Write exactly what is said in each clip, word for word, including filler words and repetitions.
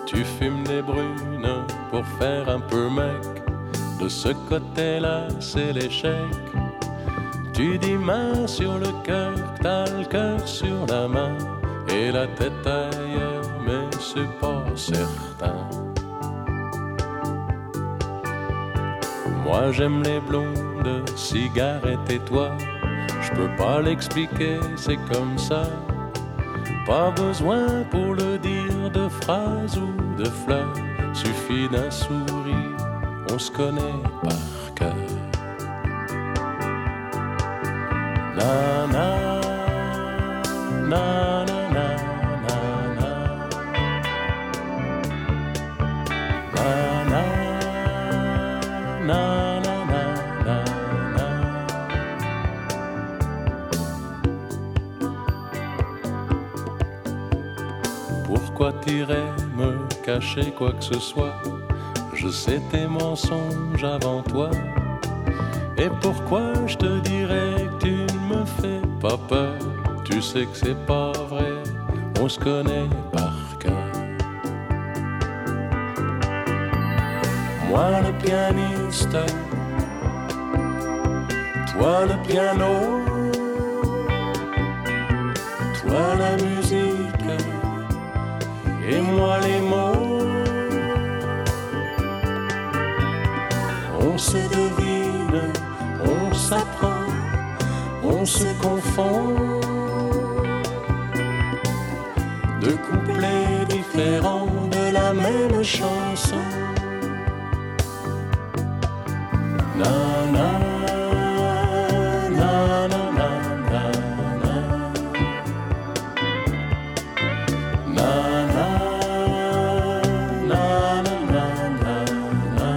Tu fumes des brunes pour faire un peu mec. De ce côté-là, c'est l'échec. Tu dis main sur le cœur, t'as le cœur sur la main et la tête ailleurs, mais c'est pas certain. Moi j'aime les blondes, cigarettes et toi. Je peux pas l'expliquer, c'est comme ça. Pas besoin pour le dire de phrases ou de fleurs. Suffit d'un sourire, on se connaît par cœur. Na na na na na na na na na na na na na. Pourquoi t'irais me cacher quoi que ce soit? Je sais tes mensonges avant toi. Et pourquoi je te dirais que tu ne me fais pas peur? Tu sais que c'est pas vrai, on se connaît par cœur. Moi le pianiste, toi le piano, toi la musique et moi les mots. On se devine, on s'apprend, on se confond. Deux couplets différents de la même chanson. Na na na na na na na na na na na na.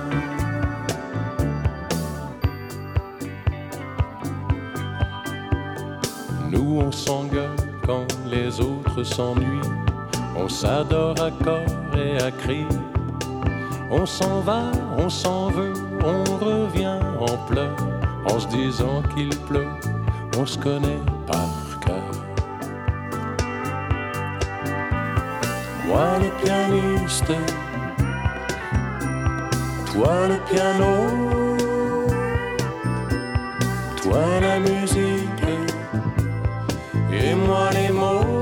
Nous on s'engueule quand les autres s'ennuient. On s'adore à corps et à cri. On s'en va, on s'en veut, on revient en pleurs. En se disant qu'il pleut, on se connaît par cœur. Moi le pianiste, toi le piano, toi la musique et moi les mots.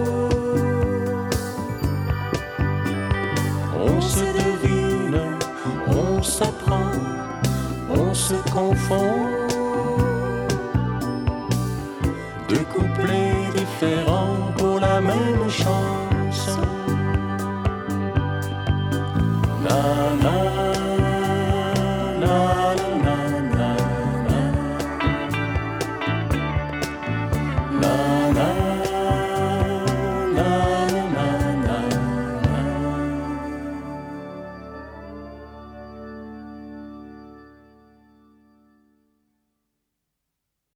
On se devine, on s'apprend, on se confond. Deux couplets différents